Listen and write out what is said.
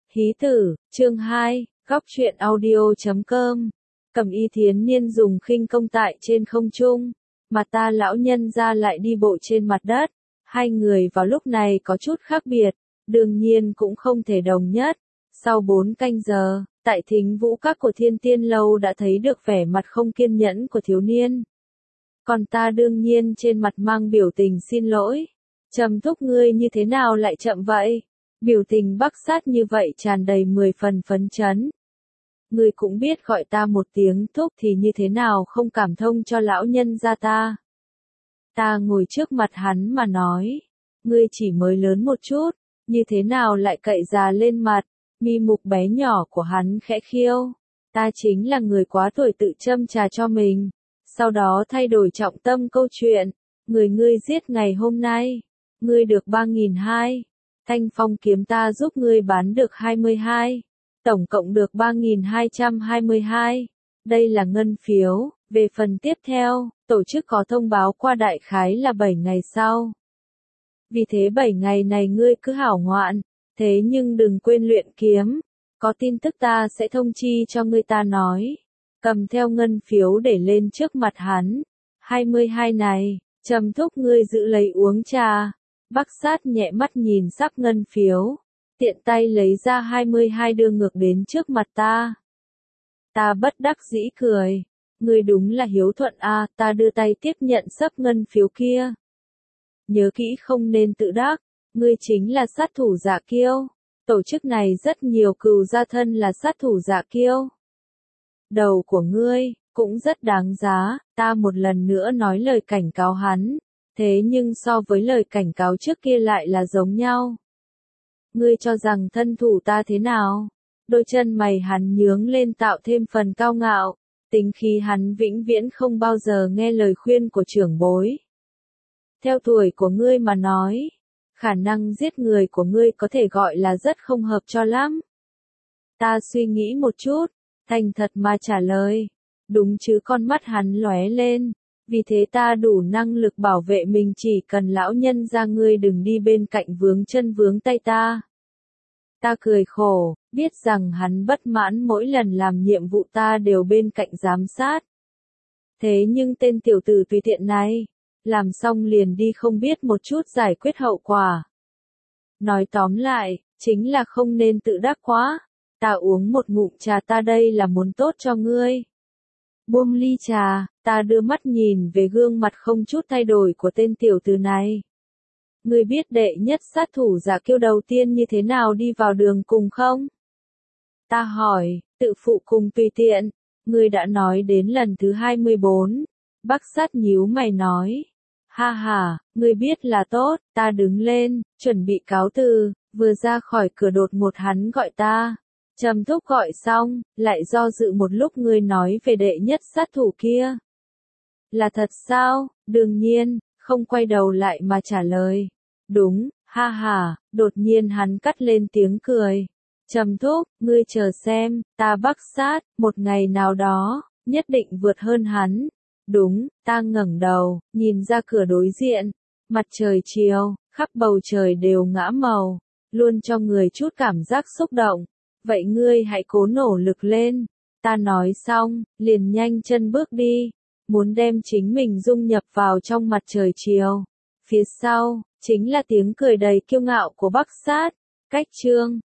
Hí tử, chương 2, góc truyện audio.com. Cẩm Y Thiến Niên dùng khinh công tại trên không trung, mà ta lão nhân ra lại đi bộ trên mặt đất. Hai người vào lúc này có chút khác biệt, đương nhiên cũng không thể đồng nhất. Sau 4 canh giờ, tại Thính Vũ Các của Thiên Tiên Lâu đã thấy được vẻ mặt không kiên nhẫn của thiếu niên. Còn ta đương nhiên trên mặt mang biểu tình xin lỗi. Trầm thúc, ngươi như thế nào lại chậm vậy? Biểu tình Bắc Sát như vậy tràn đầy 10 phần phấn chấn. Ngươi cũng biết gọi ta một tiếng thúc thì như thế nào không cảm thông cho lão nhân gia ta. Ta ngồi trước mặt hắn mà nói, ngươi chỉ mới lớn một chút, như thế nào lại cậy già lên mặt. Mi mục bé nhỏ của hắn khẽ khiêu, ta chính là người quá tuổi tự châm trà cho mình. Sau đó thay đổi trọng tâm câu chuyện, ngươi giết ngày hôm nay, ngươi được 3.200, Thanh Phong kiếm ta giúp ngươi bán được 22, tổng cộng được 3.222, đây là ngân phiếu. Về phần tiếp theo, tổ chức có thông báo qua đại khái là 7 ngày sau. Vì thế 7 ngày này ngươi cứ hảo ngoạn, thế nhưng đừng quên luyện kiếm, có tin tức ta sẽ thông chi cho ngươi. Ta nói, cầm theo ngân phiếu để lên trước mặt hắn. 22 này, Trầm thúc, ngươi giữ lấy uống trà. Bắc Sát nhẹ mắt nhìn sắp ngân phiếu, tiện tay lấy ra 22 đưa ngược đến trước mặt ta. Ta bất đắc dĩ cười, ngươi đúng là hiếu thuận a. Ta đưa tay tiếp nhận sấp ngân phiếu kia. Nhớ kỹ không nên tự đắc, ngươi chính là sát thủ Dạ Kiêu. Tổ chức này rất nhiều cừu gia thân là sát thủ Dạ Kiêu. Đầu của ngươi cũng rất đáng giá. Ta một lần nữa nói lời cảnh cáo hắn, thế nhưng so với lời cảnh cáo trước kia lại là giống nhau. Ngươi cho rằng thân thủ ta thế nào? Đôi chân mày hắn nhướng lên tạo thêm phần cao ngạo, tính khí hắn vĩnh viễn không bao giờ nghe lời khuyên của trưởng bối. Theo tuổi của ngươi mà nói, khả năng giết người của ngươi có thể gọi là rất không hợp cho lắm. Ta suy nghĩ một chút, thành thật mà trả lời. Đúng chứ? Con mắt hắn lóe lên. Vì thế ta đủ năng lực bảo vệ mình, chỉ cần lão nhân gia ngươi đừng đi bên cạnh vướng chân vướng tay ta. Ta cười khổ, biết rằng hắn bất mãn mỗi lần làm nhiệm vụ ta đều bên cạnh giám sát. Thế nhưng tên tiểu tử tùy tiện này, làm xong liền đi không biết một chút giải quyết hậu quả. Nói tóm lại, chính là không nên tự đắc quá. Ta uống một ngụm trà, ta đây là muốn tốt cho ngươi. Buông ly trà, ta đưa mắt nhìn về gương mặt không chút thay đổi của tên tiểu tử này. Ngươi biết đệ nhất sát thủ Dạ Kiêu đầu tiên như thế nào đi vào đường cùng không? Ta hỏi, tự phụ cùng tùy tiện. Ngươi đã nói đến lần thứ 24. Bắc Sát nhíu mày nói. Ha ha, ngươi biết là tốt. Ta đứng lên, chuẩn bị cáo từ, vừa ra khỏi cửa đột ngột hắn gọi ta. Trầm thúc. Gọi xong, lại do dự một lúc. Ngươi nói về đệ nhất sát thủ kia. Là thật sao? Đương nhiên, không quay đầu lại mà trả lời. Đúng, ha ha. Đột nhiên hắn cắt lên tiếng cười. Trầm thúc, ngươi chờ xem, ta Bắc Sát, một ngày nào đó, nhất định vượt hơn hắn. Đúng. Ta ngẩng đầu, nhìn ra cửa đối diện. Mặt trời chiều, khắp bầu trời đều ngã màu, luôn cho người chút cảm giác xúc động. Vậy ngươi hãy cố nỗ lực lên. Ta nói xong, liền nhanh chân bước đi, muốn đem chính mình dung nhập vào trong mặt trời chiều. Phía sau, chính là tiếng cười đầy kiêu ngạo của Bắc Sát. Cách chương